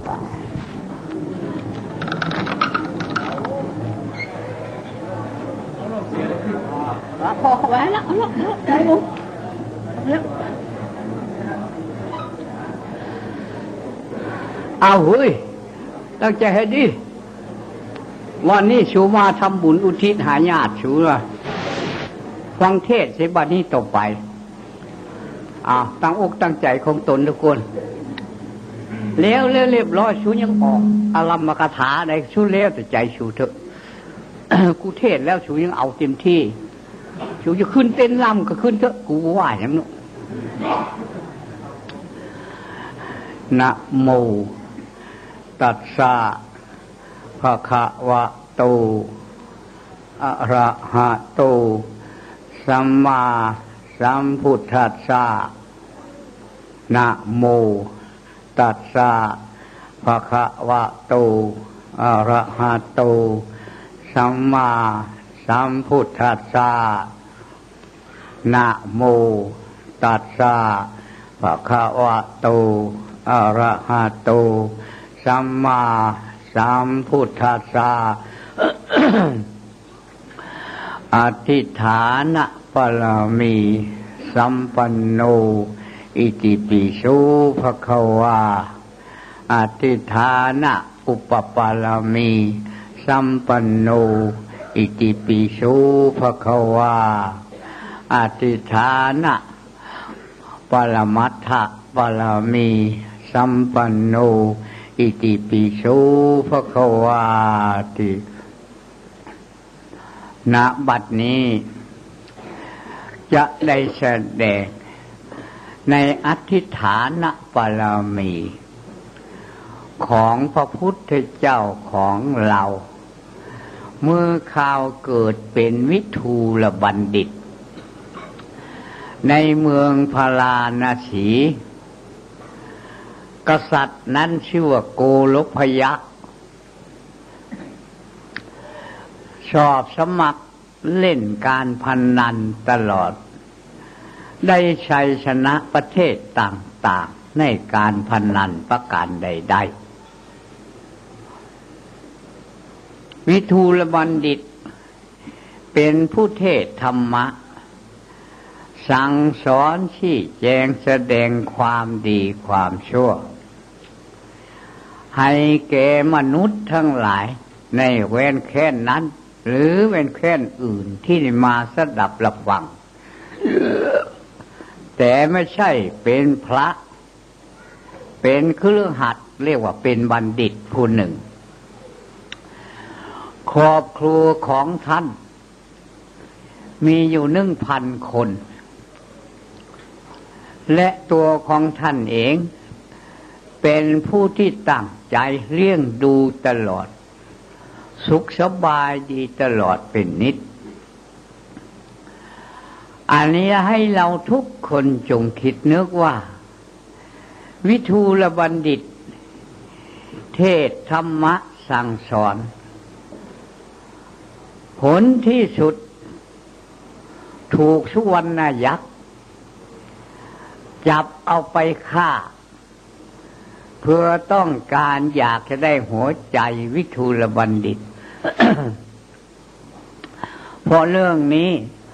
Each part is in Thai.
พอไว้แล้วได้บุญเอาเฮ้ยตั้งใจให้ดีวันนี้ชูมาทำบุญอุทิศหาญาติชูละฟังเทศเสบัดนี้ต่อไปตั้งอกตั้งใจของตนทุกคนแล้วเรียบร้อยชูยังออกอารัมมกถาในชูแล้วแต่ใจชูเถอะ กูเทศแล้วชูยังเอาเต็มที่ชูจะขึ้นเต้นลำก็ขึ้นเถอะกูว่าอย่างนั้นนะโมตัสสะภะคะวะโตอะระหะโตสัมมาสัมพุทธัสสะนะโมตัสสะภะคะวะโตอะระหะโตสัมมาสัมพุทธัสสะนะโมตัสสะภะคะวะโตอะระหะโตสัมมาสัมพุทธัสสะ อธิฐานะปรมีสัมปันโนอิติปิโสภะคะวาอธิฐานะอุปปารมีสัมปันโนอิติปิโสภะคะวาอธิฐานะปรมัตถปรมีสัมปันโนอิติปิโสภะคะวาติณบัดนี้จะได้แสดงในอธิฐานะปรมีของพระพุทธเจ้าของเราเมื่อข่าวเกิดเป็นวิทูลบัณฑิตในเมืองพาราณสี กษัตริย์นั้นชื่อว่าโกลพยะชอบสมัครเล่นการพนันตลอดได้ชัยชนะประเทศต่างๆในการพนันประการใดๆวิทูลบัณฑิตเป็นผู้เทศธรรมะสั่งสอนชี้แจงแสดงความดีความชั่วให้แก่มนุษย์ทั้งหลายในแว่นแค่นนั้นหรือแว่นแค่นอื่นที่มาสดับรับฟังแต่ไม่ใช่เป็นพระเป็นคฤหัสถ์เรียกว่าเป็นบัณฑิตผู้หนึ่งครอบครัวของท่านมีอยู่ 1,000 คนและตัวของท่านเองเป็นผู้ที่ตั้งใจเลี้ยงดูตลอดสุขสบายดีตลอดเป็นนิจอันนี้ให้เราทุกคนจงคิดนึกว่าวิทูลบัณฑิตเทศธรรมะสั่งสอนผลที่สุดถูกสุวรรณยักษ์จับเอาไปฆ่าเพื่อต้องการอยากจะได้หัวใจวิทูลบัณฑิต เพราะเรื่องนี้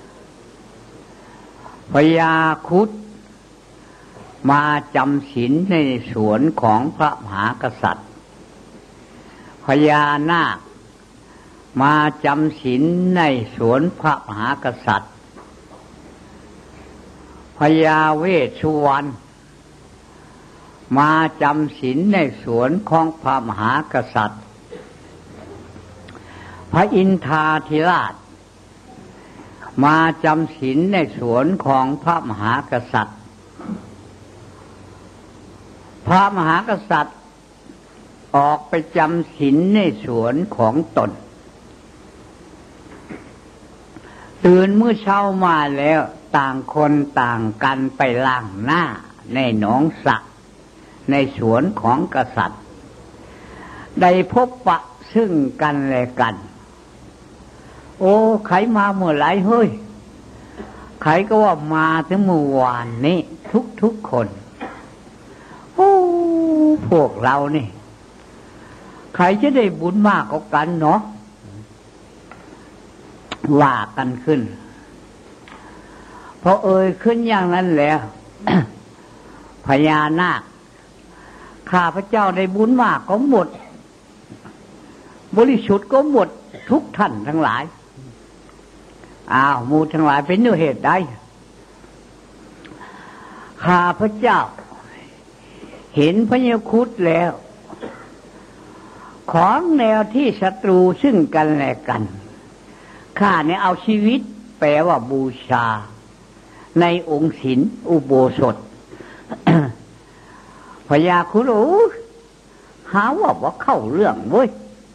พญาครุฑมาจำศีลในสวนของพระมหากษัตริย์พญานาคมาจำศีลในสวนพระมหากษัตริย์พญาเวสสุวรรณมาจำศีลในสวนของพระมหากษัตริย์พระอินทราธิราชมาจำศีลในสวนของพระมหากษัตริย์พระมหากษัตริย์ออกไปจำศีลในสวนของตนตื่นเมื่อเช้ามาแล้วต่างคนต่างกันไปล้างหน้าในหนองสระในสวนของกษัตริย์ได้พบปะซึ่งกันและกันโอ้ใครมาเมื่อไหร่เฮ้ยใครก็ว่ามาถึงเมื่อวานนี้ทุกคนโอ้พวกเรานี่ใครจะได้บุญมากกว่ากันเนาะว่ากันขึ้นพอขึ้นอย่างนั้นแล้ว พญานาคข้าพเจ้าได้บุญมากก็หมดบริสุทธิ์ก็หมดทุกท่านทั้งหลายหมู่ทั้งหลายเป็นด้วยเหตุใดข้าพเจ้าเห็นพญาครุฑแล้วของแนวที่ศัตรูซึ่งกันและกันข้าเนี่ยเอาชีวิตแปลว่าบูชาในองค์ศีลอุโบสถ พญาครุฑหาว่าเข้าเรื่องเว้ย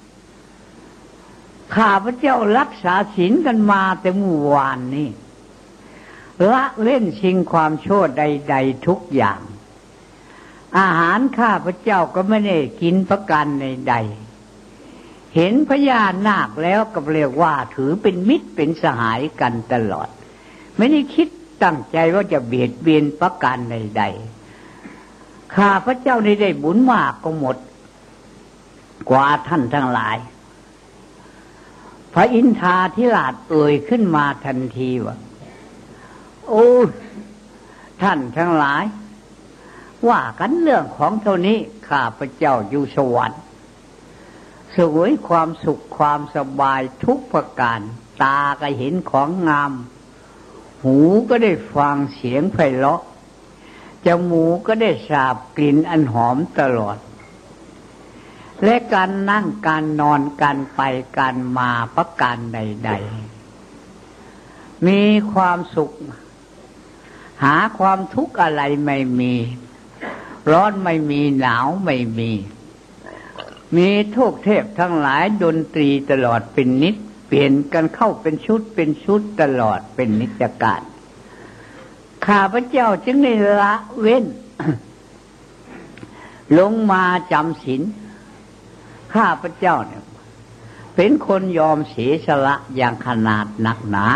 ข้าพเจ้ารักษาศีลกันมาแต่เมื่อวานนี้ละเล่นสิ่งความชั่วใดๆทุกอย่างอาหารข้าพเจ้าก็ไม่ได้กินประการใดๆเห็นพญานาคแล้วก็เรียกว่าถือเป็นมิตรเป็นสหายกันตลอดไม่ได้คิดตั้งใจว่าจะเบียดเบียนประการใดๆข้าพเจ้าได้บุญมากก็หมดกว่าท่านทั้งหลายพระอินทราธิราชขึ้นมาทันทีว่าโอ้ท่านทั้งหลายว่ากันเรื่องของเท่านี้ข้าพเจ้าอยู่สวรรค์สวยความสุขความสบายทุกประการตาก็เห็นของงามหูก็ได้ฟังเสียงไพเราะจมูกก็ได้สาบกลิ่นอันหอมตลอดและการนั่งการนอนการไปการมาประการใดๆมีความสุขหาความทุกข์อะไรไม่มีร้อนไม่มีหนาวไม่มีทุกเทพทั้งหลายดนตรีตลอดเป็นนิจเปลี่ยนกันเข้าเป็นชุดตลอดเป็นนิจการข้าพเจ้าจึงได้ละเว้น ลงมาจำศีลข้าพเจ้าเนี่ยเป็นคนยอมเสียสละอย่างขนาดหนักหนา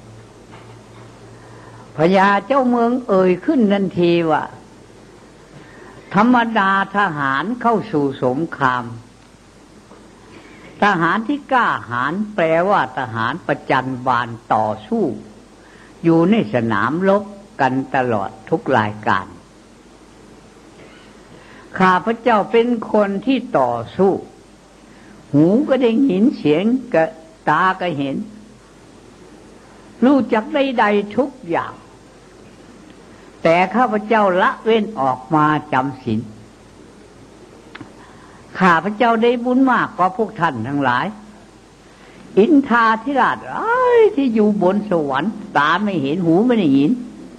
พญาเจ้าเมืองขึ้นทันทีว่าธรรมดาทหารเข้าสู่สงครามทหารที่กล้าหาญแปลว่าทหารประจันบานต่อสู้อยู่ในสนามรบกันตลอดทุกรายการข้าพเจ้าเป็นคนที่ต่อสู้หูก็ได้ยินเสียงกับตาก็เห็นรู้จักใดๆทุกอย่างแต่ข้าพเจ้าละเว้นออกมาจำศีลข้าพเจ้าได้บุญมากกว่าพวกท่านทั้งหลายอินทราธิราชที่อยู่บนสวรรค์ตาไม่เห็นหูไม่ได้ยิน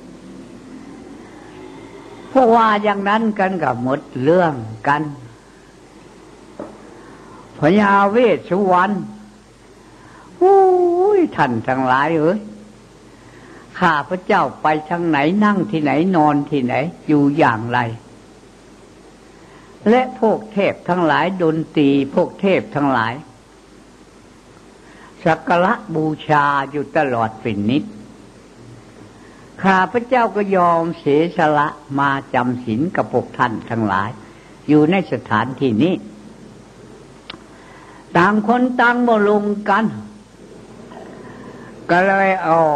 เพราะว่าอย่างนั้นกันกับหมดเรื่องกันพญาเวสสุวรรณท่านทั้งหลายข้าพเจ้าไปทางไหนนั่งที่ไหนนอนที่ไหนอยู่อย่างไรและพวกเทพทั้งหลายดนตรีพวกเทพทั้งหลายสักการะบูชาอยู่ตลอดเป็นนิจข้าพเจ้าก็ยอมเสียสละมาจำศีลกับพวกท่านทั้งหลายอยู่ในสถานที่นี้ต่างคนต่างบ่ลงกันก็เลย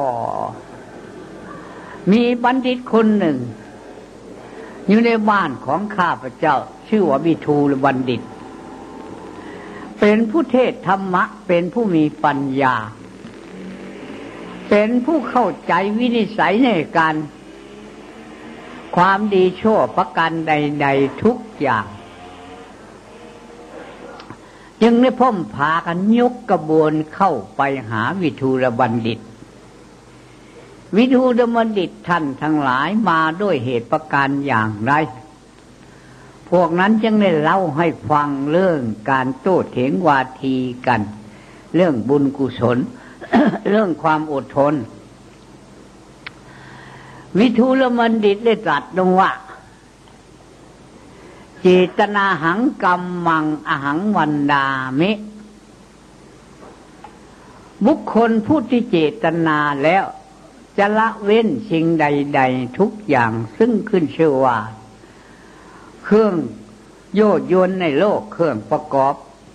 มีบัณฑิตคนหนึ่งอยู่ในบ้านของข้าพเจ้าชื่อว่าวิทูลบัณฑิตเป็นผู้เทศธรรมะเป็นผู้มีปัญญาเป็นผู้เข้าใจวินิจฉัยในการความดีชั่วประการใดๆทุกอย่างจึงได้พ้มพากันยกกระบวนเข้าไปหาวิทูลบัณฑิตวิทูลบัณฑิตท่านทั้งหลายมาด้วยเหตุประการอย่างไรพวกนั้นจึงได้เล่าให้ฟังเรื่องการโต้เถียงวาทีกันเรื่องบุญกุศล เรื่องความอดทนวิทูลบัณฑิตได้ตรัสลงว่าเจตนาหังกัมมังอหังวันดามิบุคคลผู้ที่เจตนาแล้วจะละเว้นสิ่งใดๆทุกอย่างซึ่งขึ้นชื่อว่าเครื่องโยชน์ยนในโลกเครื่องประกอบ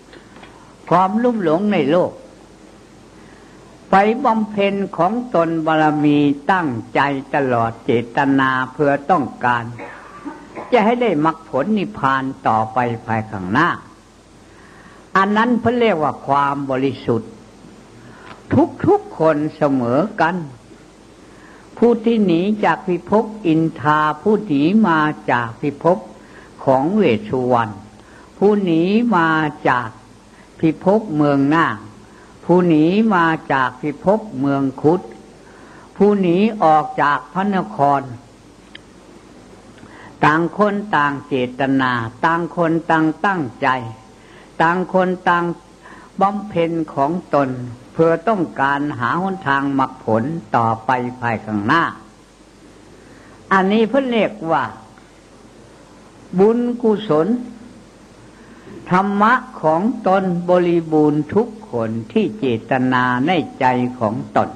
ความลุ่มหลงในโลกไปบำเพ็ญของตนบารมีตั้งใจตลอดเจตนาเพื่อต้องการจะให้ได้มรรคผลนิพพานต่อไปภายข้างหน้าอันนั้นเพิ่นเรียกว่าความบริสุทธิ์ทุกคนเสมอกันผู้ที่หนีจากพิภพอินทราผู้หนีมาจากพิภพของเวสสุวรรณผู้หนีมาจากพิภพเมืองนาคผู้หนีมาจากพิภพเมืองคุดผู้หนีออกจากพระนครต่างคนต่างเจตนาต่างคนต่างตั้งใจต่างคนต่างบำเพ็ญของตนเพื่อต้องการหาหนทางมรรคผลต่อไปภายข้างหน้าอันนี้เพิ่นเรียกว่าบุญกุศลธรรมะของตนบริบูรณ์ทุกคนที่เจตนาในใจของตน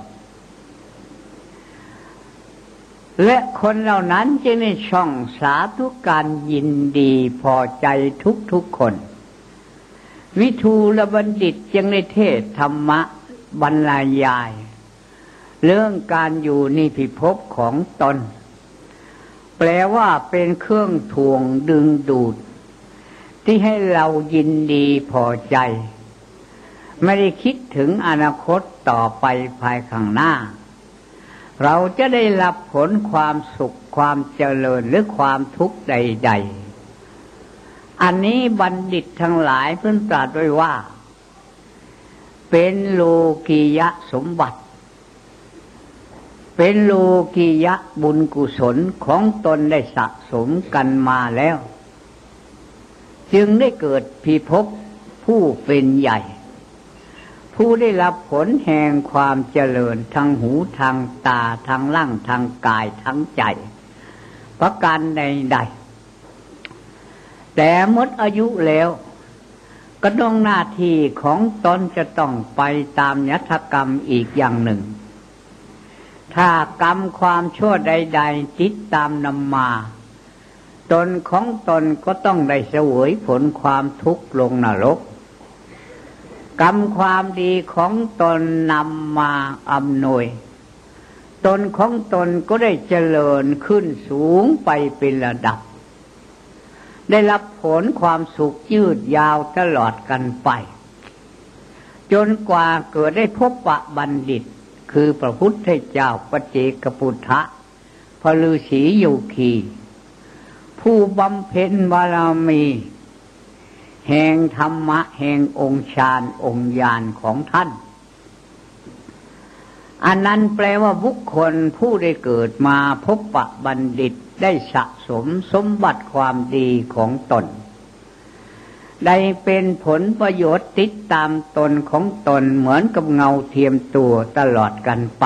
และคนเหล่านั้นจึงได้ช่องสาธุการยินดีพอใจทุกคนวิทูลบัณฑิตจึงได้เทศธรรมะบรรยายเรื่องการอยู่ในพิภพของตนแปลว่าเป็นเครื่องถ่วงดึงดูดที่ให้เรายินดีพอใจไม่ได้คิดถึงอนาคตต่อไปภายข้างหน้าเราจะได้รับผลความสุขความเจริญหรือความทุกข์ใดๆอันนี้บัณฑิตทั้งหลายเพิ่นตรัสไว้ว่าเป็นโลกียะสมบัติเป็นโลกียะบุญกุศลของตนได้สะสมกันมาแล้วจึงได้เกิดพิภพผู้เป็นใหญ่ผู้ได้รับผลแห่งความเจริญทางหูทางตาทางร่างทางกายทั้งใจประการใดๆแต่หมดอายุแล้วก็ต้องหน้าที่ของตนจะต้องไปตามยถกรรมอีกอย่างหนึ่งถ้ากรรมความชั่วใดๆติดตามนำมาตนของตนก็ต้องได้เสวยผลความทุกข์ลงนรกกรรมความดีของตนนำมาอำนวยตนของตนก็ได้เจริญขึ้นสูงไปเป็นระดับได้รับผลความสุขยืดยาวตลอดกันไปจนกว่าเกิดได้พบปะบัณฑิตคือพระพุทธเจ้าปัจเจกพุทธะพระฤาษีโยคีผู้บำเพ็ญบารมีแห่งธรรมะแห่งองค์ฌานองค์ญาณของท่านอันนั้นแปลว่าบุคคลผู้ได้เกิดมาพบปะบัณฑิตได้สะสมสมบัติความดีของตนได้เป็นผลประโยชน์ติดตามตนของตนเหมือนกับเงาเทียมตัวตลอดกันไป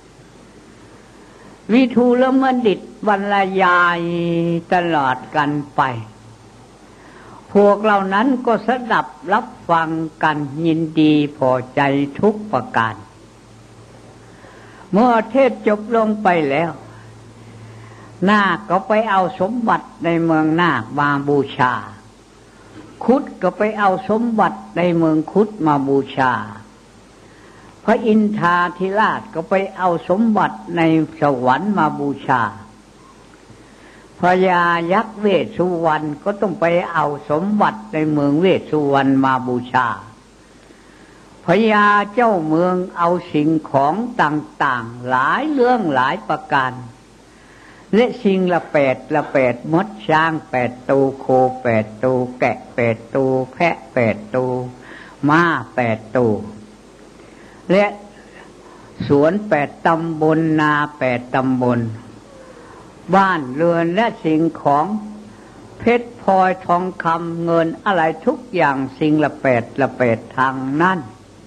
วิทูลบัณฑิตบรรยายตลอดกันไปพวกเหล่านั้นก็สดับรับฟังกันยินดีพอใจทุกประการเมื่อเทศจบลงไปแล้วนาคก็ไปเอาสมบัติในเมืองนาคมาบูชาคุดก็ไปเอาสมบัติในเมืองคุดมาบูชาพระอินทราธิราชก็ไปเอาสมบัติในสวรรค์มาบูชาพญายักษ์เวสสุวรรณก็ต้องไปเอาสมบัติในเมืองเวสสุวรรณมาบูชาพญาเจ้าเมืองเอาสิ่งของต่างๆหลายเรื่องหลายประการและสิ่งละ8มดช้าง8ตัวโค8ตัวแกะ8ตัวแพะ8ตัวม้า8ตัวและสวน8ตำบลนา8ตำบลบ้านเรือนและสิ่งของเพชรพลอยทองคำเงินอะไรทุกอย่างสิ่งละ8ทางนั้น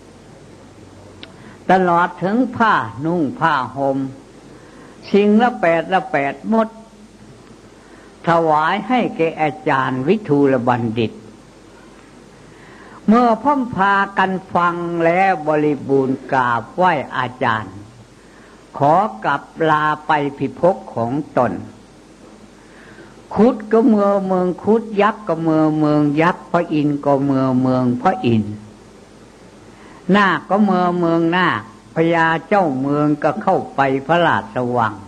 ตลอดถึงผ้านุ่งผ้าห่มสิ่งละ8หมดถวายให้แก่อาจารย์วิทูลบัณฑิตเมื่อพร้อมพากันฟังแล้วบริบูรณ์กราบไหว้อาจารย์ขอกลับลาไปพิภพของตนคุดก็เมืองคุดยักษ์ก็เมืองยักษ์พระอินทร์ก็เมืองพระอินทร์นาคก็เมืองนาคพญาเจ้าเมืองก็เข้าไปพระราชวัง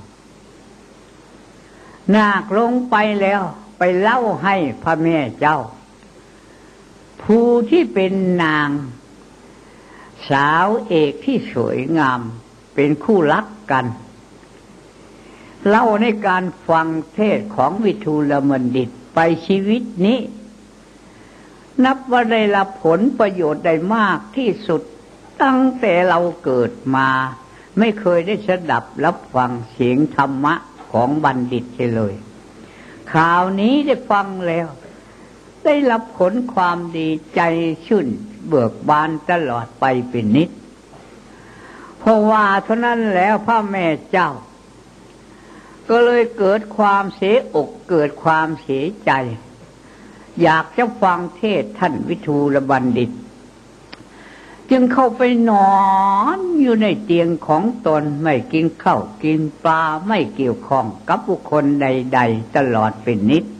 นาคลงไปแล้วไปเล่าให้พระแม่เจ้าผู้ที่เป็นนางสาวเอกที่สวยงามเป็นคู่รักกันเล่าในการฟังเทศของวิทูลบัณฑิตไปชีวิตนี้นับว่าได้รับผลประโยชน์ได้มากที่สุดตั้งแต่เราเกิดมาไม่เคยได้สดับรับฟังเสียงธรรมะของบัณฑิตเลยคราวนี้ได้ฟังแล้วได้รับผลความดีใจชื่นเบิกบานตลอดไปเป็นนิจเพราะว่าเท่านั้นแล้วพระแม่เจ้าก็เลยเกิดความเสียอกเกิดความเสียใจอยากจะฟังเทศท่านวิทูลบัณฑิตจึงเข้าไปนอนอยู่ในเตียงของตนไม่กินข้าวกินปลาไม่เกี่ยวข้องกับบุคคลใดๆตลอดเป็นนิจ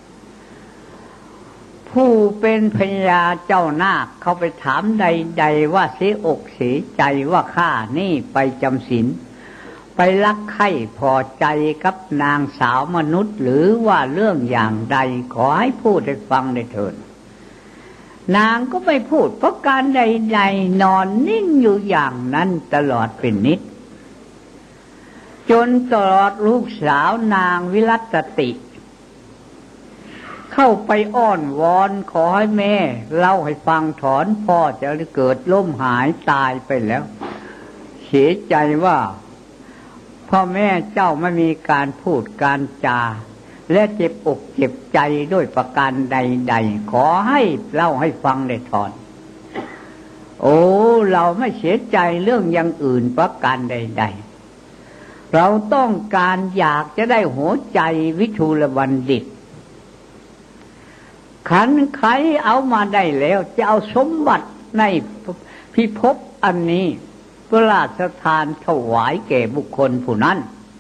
ผู้เป็นพญาเจ้านาคเขาไปถามใดๆว่าเสียอกเสียใจว่าข้านี่ไปจำศีลไปรักใคร่พอใจกับนางสาวมนุษย์หรือว่าเรื่องอย่างใดขอให้พูดให้ฟังได้เถิดนางก็ไม่พูดเพราะการใดๆนอนนิ่งอยู่อย่างนั้นตลอดเป็นนิจจนตลอดลูกสาวนางวิรัตติเข้าไปอ้อนวอนขอให้แม่เล่าให้ฟังถอนพ่อจะเกิดล้มหายตายไปแล้วเสียใจว่าพ่อแม่เจ้าไม่มีการพูดการจาและเจ็บอกเจ็บใจด้วยประการใดๆขอให้เล่าให้ฟังได้ถอนโอ้เราไม่เสียใจเรื่องอย่างอื่นประการใดๆเราต้องการอยากจะได้หัวใจวิทูลบัณฑิตขันใครเอามาได้แล้วจะเอาสมบัติในพิภพอันนี้พระราชทานถวายแก่บุคคลผู้นั้น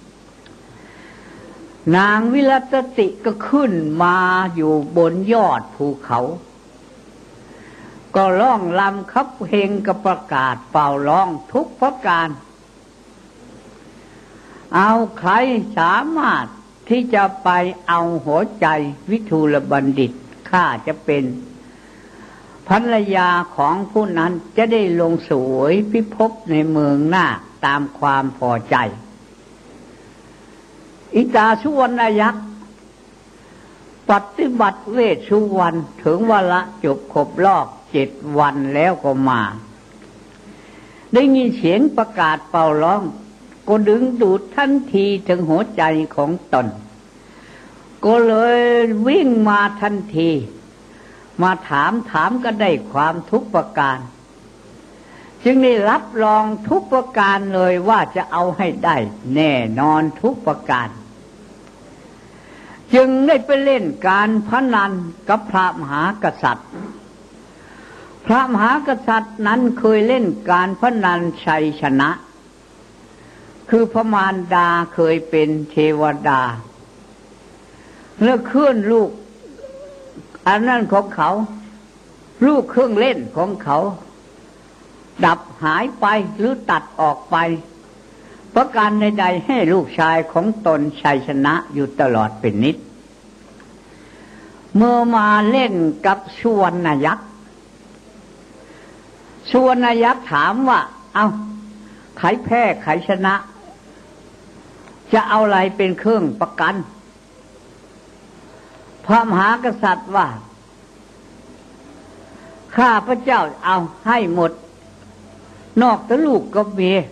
นางวิรัตติก็ขึ้นมาอยู่บนยอดภูเขาก็ร้องรำคับเพลงกับประกาศเป่าร้องทุกประการเอาใครสามารถที่จะไปเอาหัวใจวิทูลบัณฑิตข้าจะเป็นภรรยาของผู้นั้นจะได้ลงสวยพิภพในเมืองนาคตามความพอใจอิตาสุวรรณยักษ์ปฏิบัติเวชสุวรรณถึงวาระจบครบรอบ7 วันแล้วก็มาได้ยินเสียงประกาศเป่าร้องก็ดึงดูดทันทีถึงหัวใจของตนก็เลยวิ่งมาทันทีมาถามก็ได้ความทุกประการจึงได้รับรองทุกประการเลยว่าจะเอาให้ได้แน่นอนทุกประการจึงได้ไปเล่นการพนันกับพระมหากษัตริย์พระมหากษัตริย์นั้นเคยเล่นการพนันชัยชนะคือพระมารดาเคยเป็นเทวดาแล้วเคลื่อนลูกอันนั้นของเขาลูกเครื่องเล่นของเขาดับหายไปหรือตัดออกไปประการใดๆให้ลูกชายของตนชัยชนะอยู่ตลอดเป็นนิจเมื่อมาเล่นกับสุวรรณยักษ์สุวรรณยักษ์ถามว่าเอาใครแพ้ใครชนะจะเอาอะไรเป็นเครื่องประกันพระมหากษัตริย์ว่าข้าพระเจ้าเอาให้หมดนอกจากลูกกับเมีย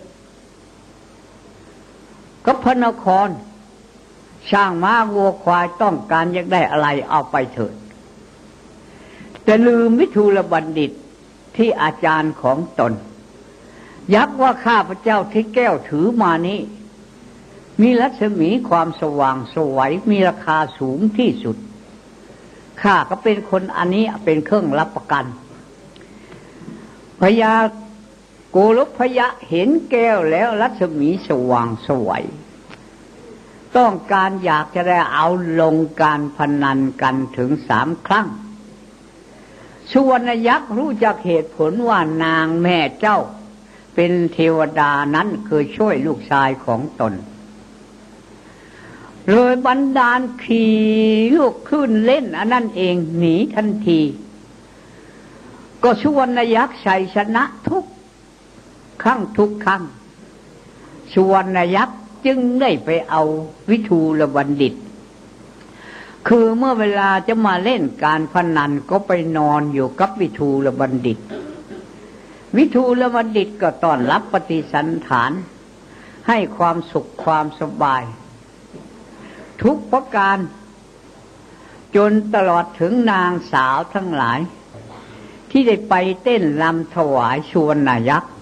กับพระนครช่างม้าวัวควายต้องการอยากได้อะไรเอาไปเถิดแต่ลืมวิทูลบัณฑิตที่อาจารย์ของตนยักว่าข้าพระเจ้าที่แก้วถือมานี้มีรัศมีความสว่างไสวมีราคาสูงที่สุดข้าก็เป็นคนอันนี้เป็นเครื่องรับประกันพญาโกลพยะเห็นแก้วแล้วรัศมีสว่างไสวต้องการอยากจะได้เอาลงการพนันกันถึง3 ครั้งสุวรรณยักษ์รู้จักเหตุผลว่านางแม่เจ้าเป็นเทวดานั้นเคยช่วยลูกชายของตนเลยบันดาลขี่ลูกขึ้นเล่นอันนั้นเองหนีทันทีก็สุวรรณยักษ์ชัยชนะทุกครั้งสุวรรณยักษ์จึงได้ไปเอาวิทูลบัณฑิตคือเมื่อเวลาจะมาเล่นการพนันก็ไปนอนอยู่กับวิทูลบัณฑิตวิทูลบัณฑิตก็ต้อนรับปฏิสันถานให้ความสุขความสบายทุกประการจนตลอดถึงนางสาวทั้งหลายที่ได้ไปเต้นรำถวายสุวรรณยักษ์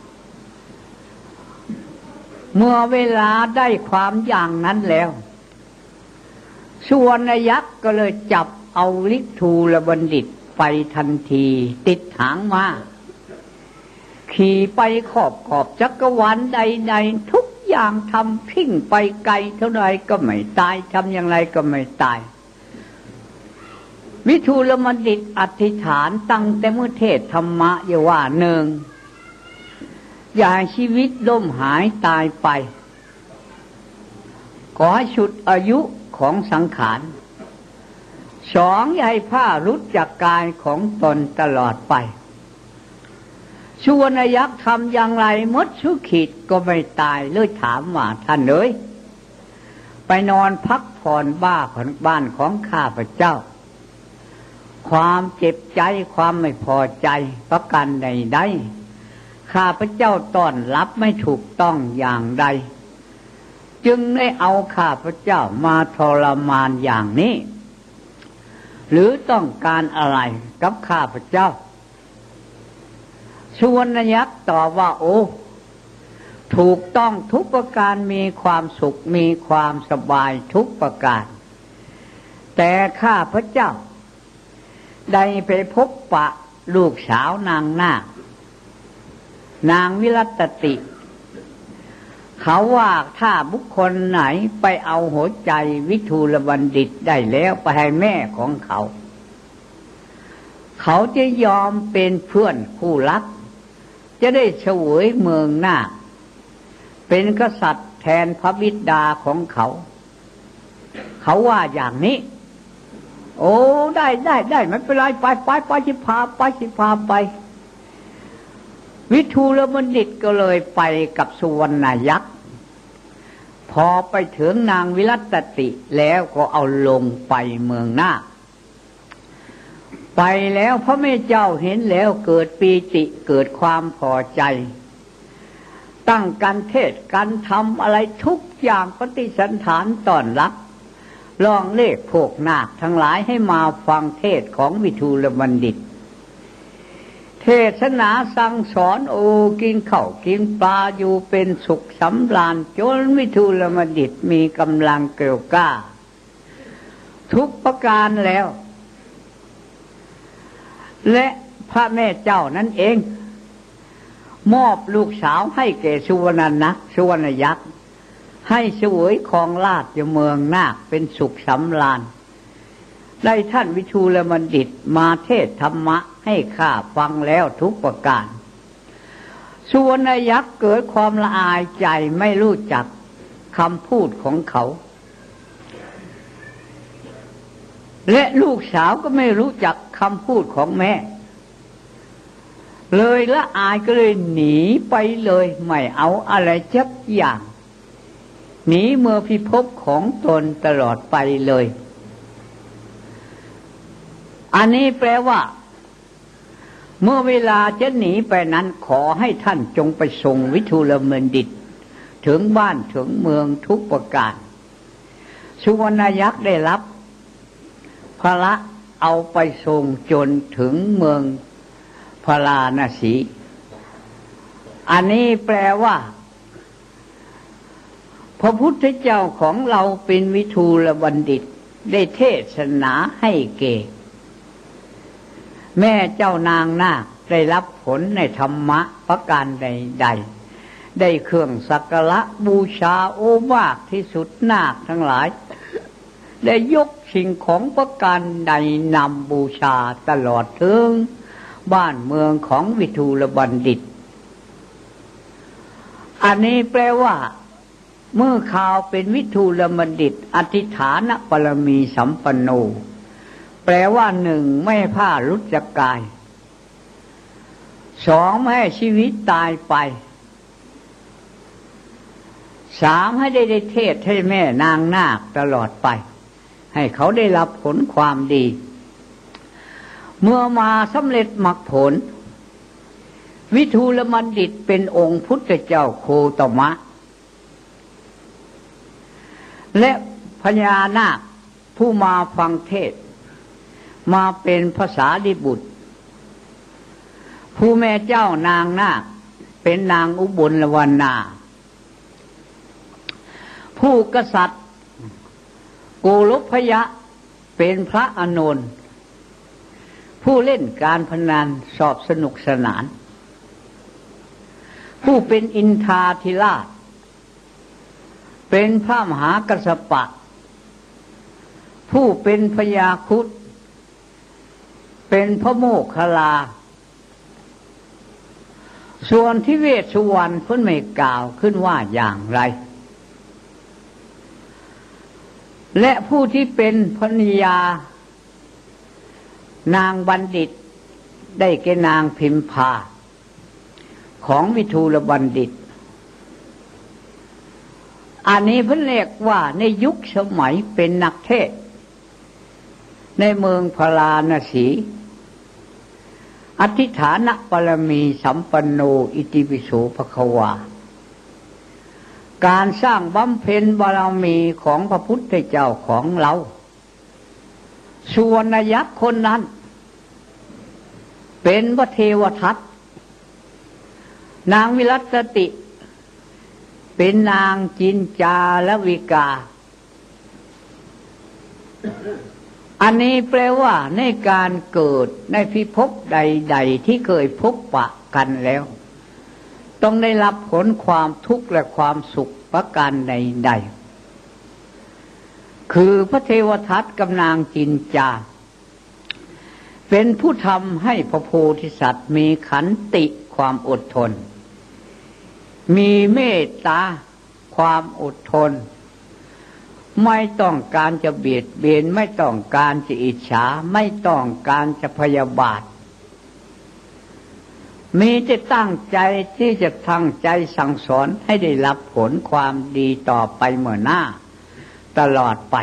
เมื่อเวลาได้ความอย่างนั้นแล้วสุวรรณยักษ์ก็เลยจับเอาวิทูลบัณฑิตไปทันทีติดหางมาขี่ไปขอบจักรวาลใดๆทุกอย่างทำพิ้งไปไกลเท่าไรก็ไม่ตายทำอย่างไรก็ไม่ตายวิทูลบัณฑิตอธิษฐานตั้งแต่เมื่อเทศธรรมะอย่าว่าหนึ่งอย่าให้ชีวิตล่มหายตายไปขอให้ชุดอายุของสังขารสองอย่าให้ผ้ารุดจากกายของตนตลอดไปสุวรรณยักษ์ทำอย่างไรมดสุขีดก็ไม่ตายเลยถามว่าท่านเอ๋ยไปนอนพักผ่อนบ้านของข้าพเจ้าความเจ็บใจความไม่พอใจประการใดๆข้าพเจ้าต้อนรับไม่ถูกต้องอย่างใดจึงได้เอาข้าพเจ้ามาทรมานอย่างนี้หรือต้องการอะไรกับข้าพเจ้าสุวรรณยักษ์ตอบว่าโอ้ถูกต้องทุกประการมีความสุขมีความสบายทุกประการแต่ข้าพเจ้าได้ไปพบปะลูกสาวนางนาคนางวิรัตติเขาว่าถ้าบุคคลไหนไปเอาหัวใจวิทูลบัณฑิตได้แล้วไปให้แม่ของเขาเขาจะยอมเป็นเพื่อนคู่รักจะได้เสวยเมืองนาคเป็นกษัตริย์แทนพระบิดาของเขาเขาว่าอย่างนี้โอ้ได้ไม่เป็นไรไปสิพาไปวิทูลบัณฑิตก็เลยไปกับสุวรรณยักษ์พอไปถึงนางวิรัตติแล้วก็เอาลงไปเมืองนาคไปแล้วพระแม่เจ้าเห็นแล้วเกิดปีติเกิดความพอใจตั้งการเทศการทำอะไรทุกอย่างปฏิสันถานต้อนรับลองเรียกพวกนาคทั้งหลายให้มาฟังเทศของวิทูลบัณฑิตเทศนาสั่งสอนโอ้กินข้าวกินปลาอยู่เป็นสุขสำราญจนวิทูลบัณฑิตมีกำลังเกลียวกล้าทุกประการแล้วและพระแม่เจ้านั่นเองมอบลูกสาวให้แก่สุวรรณยักษ์ให้เสวยครองราชย์อยู่เมืองนาคเป็นสุขสำราญได้ท่านวิทูลบัณฑิตมาเทศธรรมะให้ข้าฟังแล้วทุกประการสุวรรณยักษ์เกิดความละอายใจไม่รู้จักคำพูดของเขาและลูกสาวก็ไม่รู้จักคำพูดของแม่เลยละอายก็เลยหนีไปเลยไม่เอาอะไรสักอย่างหนีเมื่อพิภพของตนตลอดไปเลยอันนี้แปลว่าเมื่อเวลาจะหนีไปนั้นขอให้ท่านจงไปส่งวิทูลบัณฑิตถึงบ้านถึงเมืองทุกประการสุวรรณยักษ์ได้รับพระเอาไปส่งจนถึงเมืองพาราณสีอันนี้แปลว่าพระพุทธเจ้าของเราเป็นวิทูลบัณฑิตได้เทศนาให้เก่แม่เจ้านางนาคได้รับผลในธรรมะประการใดๆได้เครื่องสักการะบูชาโอวาทที่สุดนาคทั้งหลายได้ยกสิ่งของประการใดนำบูชาตลอดถึงบ้านเมืองของวิทูลบัณฑิตอันนี้แปลว่าเมื่อข่าวเป็นวิทูลบัณฑิตอธิฐานบารมีสัมปันโนแปลว่าหนึ่งไม่ให้ผ้าหลุดจากกายสองไม่ให้ชีวิตตายไปสามให้ได้เทศให้แม่นางนาคตลอดไปให้เขาได้รับผลความดีเมื่อมาสำเร็จมรรคผลวิทูลบัณฑิตเป็นองค์พุทธเจ้าโคตมะและพญานาคผู้มาฟังเทศมาเป็นภาษาลิบุตรผู้แม่เจ้านางนาคเป็นนางอุบลวรรณาผู้กษัตริย์โกลพยะเป็นพระอานนท์ผู้เล่นการพนันสอบสนุกสนานผู้เป็นอินทราธิราชเป็นพระมหากัสสปะผู้เป็นพญาครุฑเป็นพระโมคคัลลาส่วนที่เวสสุวรรณเพิ่นไม่กล่าวขึ้นว่าอย่างไรและผู้ที่เป็นภรรยานางบัณฑิตได้แก่นางพิมพาของวิทูลบัณฑิตอันนี้เพิ่นเรียกว่าในยุคสมัยเป็นนักเทศน์ในเมืองพาราณสีอธิฐานบารมีสัมปันโนอิติปิโสภควาการสร้างบำเพ็ญบารมีของพระพุทธเจ้าของเราสุวรรณยักษ์คนนั้นเป็นพระเทวทัตนางวิรัตติเป็นนางจินจาลวิกาอันนี้แปลว่าในการเกิดในพิภพใดๆที่เคยพบปะกันแล้วต้องได้รับผลความทุกข์และความสุขประการใดๆคือพระเทวทัตกับนางจินจาเป็นผู้ทำให้พระโพธิสัตว์มีขันติความอดทนมีเมตตาความอดทนไม่ต้องการจะเบียดเบียนไม่ต้องการจะอิจฉาไม่ต้องการจะพยาบาทมีจะตั้งใจที่จะตั้งใจสั่งสอนให้ได้รับผลความดีต่อไปเมื่อหน้าตลอดไป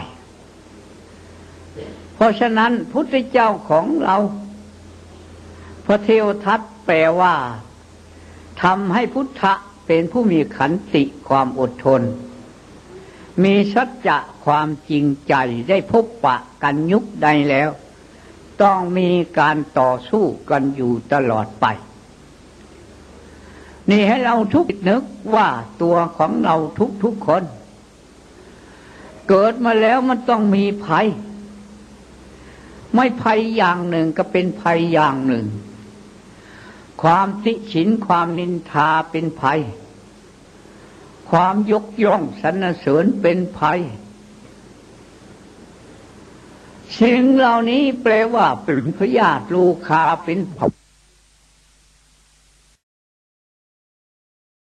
เพราะฉะนั้นพุทธเจ้าของเราพระเทวทัตแปลว่าทำให้พุทธะเป็นผู้มีขันติความอดทนมีสัจจะความจริงใจได้พบปะกันยุคใดแล้วต้องมีการต่อสู้กันอยู่ตลอดไปนี่ให้เราทุกนึกว่าตัวของเราทุกคนเกิดมาแล้วมันต้องมีภัยไม่ภัยอย่างหนึ่งก็เป็นภัยอย่างหนึ่งความติฉินความนินทาเป็นภัยความยกย่องสรรเสริญเป็นภัยสิ่งเหล่านี้แปลว่าเป็นพยาธิลูคาเป็น